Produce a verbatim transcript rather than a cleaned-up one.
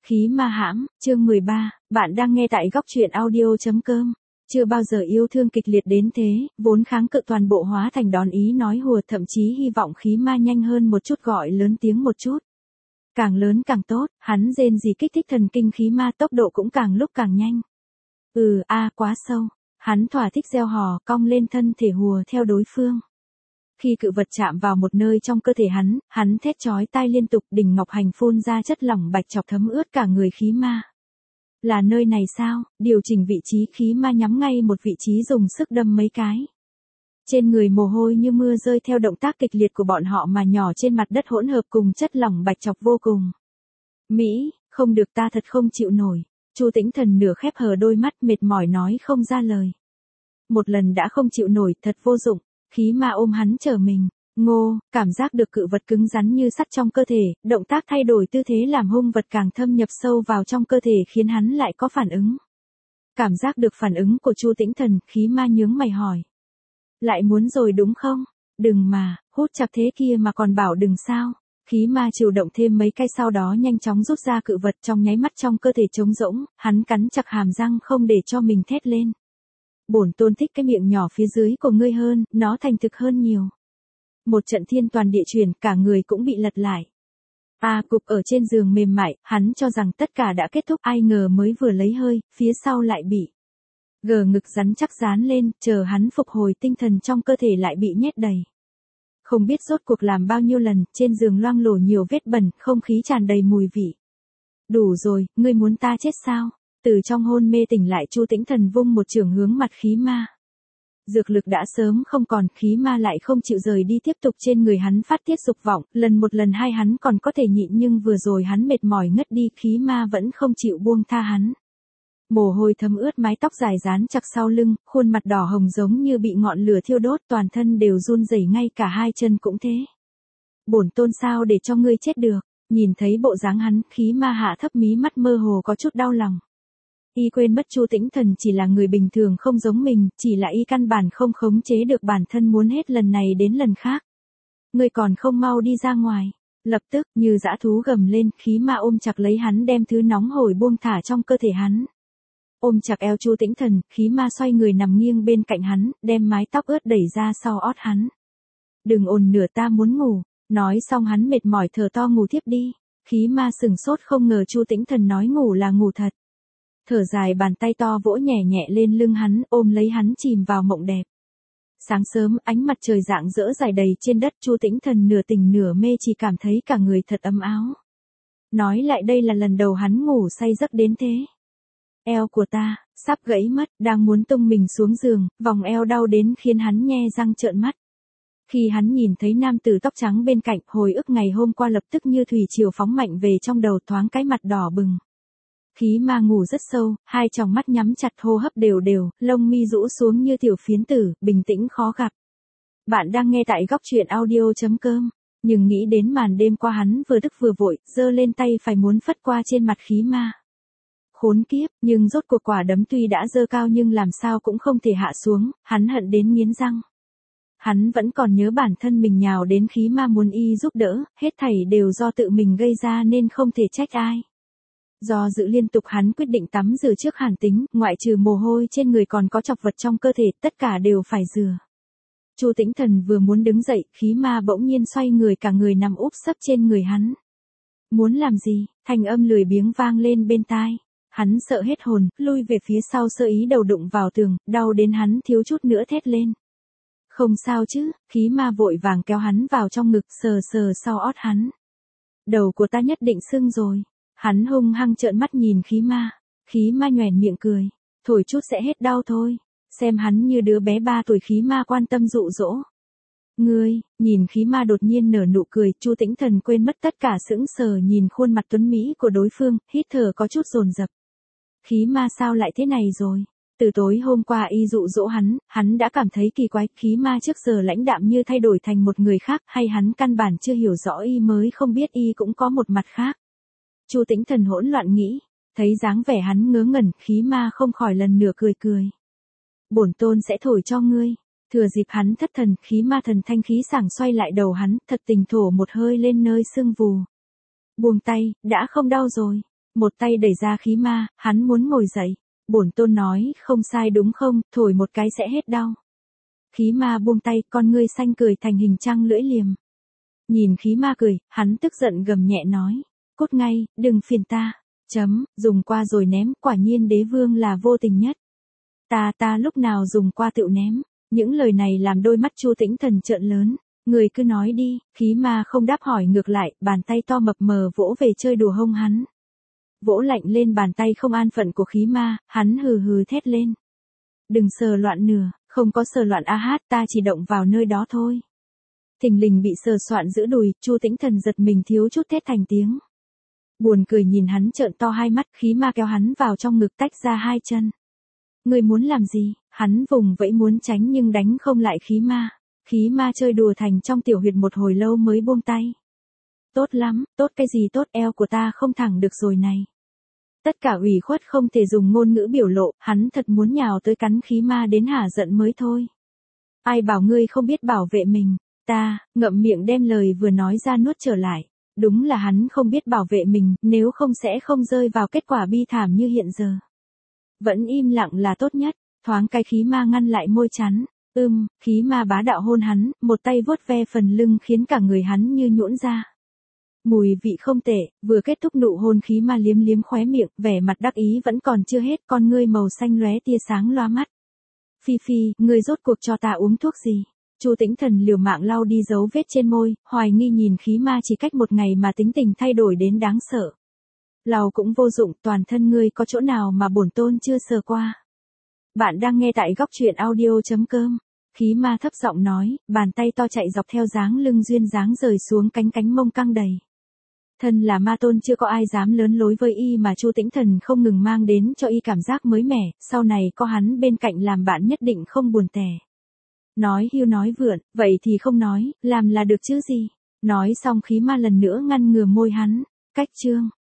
Khí ma hãm, chương mười ba, bạn đang nghe tại góc truyện audio chấm com. Chưa bao giờ yêu thương kịch liệt đến thế, vốn kháng cự toàn bộ hóa thành đón ý nói hùa, thậm chí hy vọng khí ma nhanh hơn một chút, gọi lớn tiếng một chút. Càng lớn càng tốt, hắn rên rỉ kích thích thần kinh khí ma, tốc độ cũng càng lúc càng nhanh. Ừ a quá sâu, hắn thỏa thích reo hò, cong lên thân thể hùa theo đối phương. Khi cự vật chạm vào một nơi trong cơ thể hắn, hắn thét chói tai liên tục, đỉnh ngọc hành phun ra chất lỏng bạch chọc thấm ướt cả người khí ma. Là nơi này sao? Điều chỉnh vị trí, khí ma nhắm ngay một vị trí dùng sức đâm mấy cái. Trên người mồ hôi như mưa rơi theo động tác kịch liệt của bọn họ mà nhỏ trên mặt đất hỗn hợp cùng chất lỏng bạch chọc vô cùng. Mỹ, không được, ta thật không chịu nổi. Chu Tĩnh Thần nửa khép hờ đôi mắt, mệt mỏi nói không ra lời. Một lần đã không chịu nổi, thật vô dụng. Khí ma ôm hắn trở mình, ngô, cảm giác được cự vật cứng rắn như sắt trong cơ thể, động tác thay đổi tư thế làm hung vật càng thâm nhập sâu vào trong cơ thể khiến hắn lại có phản ứng. Cảm giác được phản ứng của Chu Tĩnh Thần, khí ma nhướng mày hỏi. Lại muốn rồi đúng không? Đừng mà, hút chặt thế kia mà còn bảo đừng sao. Khí ma chịu động thêm mấy cái, sau đó nhanh chóng rút ra cự vật, trong nháy mắt trong cơ thể trống rỗng, hắn cắn chặt hàm răng không để cho mình thét lên. Bổn tôn thích cái miệng nhỏ phía dưới của ngươi hơn, nó thành thực hơn nhiều. Một trận thiên toàn địa chuyển, cả người cũng bị lật lại. A cục ở trên giường mềm mại, hắn cho rằng tất cả đã kết thúc, ai ngờ mới vừa lấy hơi, phía sau lại bị gờ ngực rắn chắc dán lên, chờ hắn phục hồi tinh thần trong cơ thể lại bị nhét đầy. Không biết rốt cuộc làm bao nhiêu lần, trên giường loang lổ nhiều vết bẩn, không khí tràn đầy mùi vị. Đủ rồi, ngươi muốn ta chết sao? Từ trong hôn mê tỉnh lại, Chu Tĩnh Thần vung một chưởng hướng mặt khí ma. Dược lực đã sớm không còn, khí ma lại không chịu rời đi, tiếp tục trên người hắn phát tiết dục vọng, lần một lần hai hắn còn có thể nhịn, nhưng vừa rồi hắn mệt mỏi ngất đi, khí ma vẫn không chịu buông tha hắn. Mồ hôi thấm ướt mái tóc dài dán chặt sau lưng, khuôn mặt đỏ hồng giống như bị ngọn lửa thiêu đốt, toàn thân đều run rẩy, ngay cả hai chân cũng thế. Bổn tôn sao để cho ngươi chết được? Nhìn thấy bộ dáng hắn, khí ma hạ thấp mí mắt, mơ hồ có chút đau lòng. Y quên mất Chu Tĩnh Thần chỉ là người bình thường không giống mình, chỉ là y căn bản không khống chế được bản thân, muốn hết lần này đến lần khác. Ngươi còn không mau đi ra ngoài. Lập tức, như dã thú gầm lên, khí ma ôm chặt lấy hắn, đem thứ nóng hổi buông thả trong cơ thể hắn. Ôm chặt eo Chu Tĩnh Thần, khí ma xoay người nằm nghiêng bên cạnh hắn, đem mái tóc ướt đẩy ra sau ót hắn. Đừng ồn nửa, ta muốn ngủ. Nói xong hắn mệt mỏi thở to ngủ thiếp đi. Khí ma sừng sốt, không ngờ Chu Tĩnh Thần nói ngủ là ngủ thật. Thở dài, bàn tay to vỗ nhẹ nhẹ lên lưng hắn, ôm lấy hắn chìm vào mộng đẹp. Sáng sớm, ánh mặt trời rạng rỡ rải đầy trên đất, Chu Tĩnh Thần nửa tỉnh nửa mê, chỉ cảm thấy cả người thật ấm áo. Nói lại đây là lần đầu hắn ngủ say giấc đến thế. Eo của ta, sắp gãy mất, đang muốn tung mình xuống giường, vòng eo đau đến khiến hắn nhe răng trợn mắt. Khi hắn nhìn thấy nam tử tóc trắng bên cạnh, hồi ức ngày hôm qua lập tức như thủy triều phóng mạnh về trong đầu, thoáng cái mặt đỏ bừng. Khí ma ngủ rất sâu, hai tròng mắt nhắm chặt, hô hấp đều đều, lông mi rũ xuống như tiểu phiến tử, bình tĩnh khó gặp. Bạn đang nghe tại góc truyện audio chấm com, nhưng nghĩ đến màn đêm qua hắn vừa tức vừa vội, giơ lên tay phải muốn phất qua trên mặt khí ma. Khốn kiếp, nhưng rốt cuộc quả đấm tuy đã giơ cao nhưng làm sao cũng không thể hạ xuống, hắn hận đến nghiến răng. Hắn vẫn còn nhớ bản thân mình nhào đến khí ma muốn y giúp đỡ, hết thảy đều do tự mình gây ra nên không thể trách ai. Do dự liên tục, hắn quyết định tắm rửa trước hàn tính, ngoại trừ mồ hôi trên người còn có chọc vật trong cơ thể, tất cả đều phải rửa. Chu Tĩnh Thần vừa muốn đứng dậy, khí ma bỗng nhiên xoay người, cả người nằm úp sấp trên người hắn. Muốn làm gì? Thanh âm lười biếng vang lên bên tai. Hắn sợ hết hồn, lui về phía sau, sơ ý đầu đụng vào tường, đau đến hắn thiếu chút nữa thét lên. Không sao chứ? Khí ma vội vàng kéo hắn vào trong ngực, sờ sờ sau ót hắn. Đầu của ta nhất định sưng rồi. Hắn hung hăng trợn mắt nhìn khí ma. Khí ma nhoẻn miệng cười. Thổi chút sẽ hết đau thôi. Xem hắn như đứa bé ba tuổi, khí ma quan tâm dụ dỗ. Ngươi, nhìn khí ma đột nhiên nở nụ cười, Chu Tĩnh Thần quên mất tất cả, sững sờ nhìn khuôn mặt tuấn mỹ của đối phương, hít thở có chút dồn dập. Khí ma sao lại thế này rồi? Từ tối hôm qua y dụ dỗ hắn, hắn đã cảm thấy kỳ quái, khí ma trước giờ lãnh đạm như thay đổi thành một người khác, hay hắn căn bản chưa hiểu rõ y mới không biết y cũng có một mặt khác. Chu Tĩnh Thần hỗn loạn nghĩ, thấy dáng vẻ hắn ngớ ngẩn, khí ma không khỏi lần nửa cười cười. Bổn tôn sẽ thổi cho ngươi. Thừa dịp hắn thất thần, khí ma thần thanh khí sảng xoay lại đầu hắn, thật tình thổ một hơi lên nơi sưng vù. Buông tay, đã không đau rồi. Một tay đẩy ra khí ma, hắn muốn ngồi dậy. Bổn tôn nói, không sai đúng không, thổi một cái sẽ hết đau. Khí ma buông tay, con ngươi xanh cười thành hình trăng lưỡi liềm. Nhìn khí ma cười, hắn tức giận gầm nhẹ nói. Cút ngay, đừng phiền ta. Chấm, dùng qua rồi ném, quả nhiên đế vương là vô tình nhất. Ta ta lúc nào dùng qua tựu ném. Những lời này làm đôi mắt Chu Tĩnh Thần trợn lớn. Người cứ nói đi, khí ma không đáp hỏi ngược lại, bàn tay to mập mờ vỗ về chơi đùa hông hắn. Vỗ lạnh lên bàn tay không an phận của khí ma, hắn hừ hừ thét lên. Đừng sờ loạn nửa, không có sờ loạn a hát, ta chỉ động vào nơi đó thôi. Thình lình bị sờ soạn giữ đùi, Chu Tĩnh Thần giật mình thiếu chút thét thành tiếng. Buồn cười nhìn hắn trợn to hai mắt, khí ma kéo hắn vào trong ngực tách ra hai chân. Người muốn làm gì? Hắn vùng vẫy muốn tránh nhưng đánh không lại khí ma. Khí ma chơi đùa thành trong tiểu huyệt một hồi lâu mới buông tay. Tốt lắm, tốt cái gì tốt, eo của ta không thẳng được rồi này. Tất cả ủy khuất không thể dùng ngôn ngữ biểu lộ, hắn thật muốn nhào tới cắn khí ma đến hả giận mới thôi. Ai bảo ngươi không biết bảo vệ mình, ta, ngậm miệng đem lời vừa nói ra nuốt trở lại. Đúng là hắn không biết bảo vệ mình, nếu không sẽ không rơi vào kết quả bi thảm như hiện giờ. Vẫn im lặng là tốt nhất, thoáng cái khí ma ngăn lại môi chắn. Ưm, khí ma bá đạo hôn hắn, một tay vuốt ve phần lưng khiến cả người hắn như nhũn ra. Mùi vị không tệ, vừa kết thúc nụ hôn khí ma liếm liếm khóe miệng, vẻ mặt đắc ý vẫn còn chưa hết, con ngươi màu xanh lóe tia sáng loa mắt. Phi Phi, ngươi rốt cuộc cho ta uống thuốc gì? Chu Tĩnh Thần liều mạng lau đi dấu vết trên môi, hoài nghi nhìn khí ma chỉ cách một ngày mà tính tình thay đổi đến đáng sợ. Lau cũng vô dụng, toàn thân ngươi có chỗ nào mà bổn tôn chưa sờ qua. Bạn đang nghe tại góc truyện audio chấm com. Khí ma thấp giọng nói, bàn tay to chạy dọc theo dáng lưng duyên dáng rời xuống cánh cánh mông căng đầy. Thân là ma tôn chưa có ai dám lớn lối với y mà Chu Tĩnh Thần không ngừng mang đến cho y cảm giác mới mẻ, sau này có hắn bên cạnh làm bạn nhất định không buồn tẻ. Nói hiu nói vượn, vậy thì không nói, làm là được chứ gì. Nói xong khí ma lần nữa ngăn ngừa môi hắn, cách chương.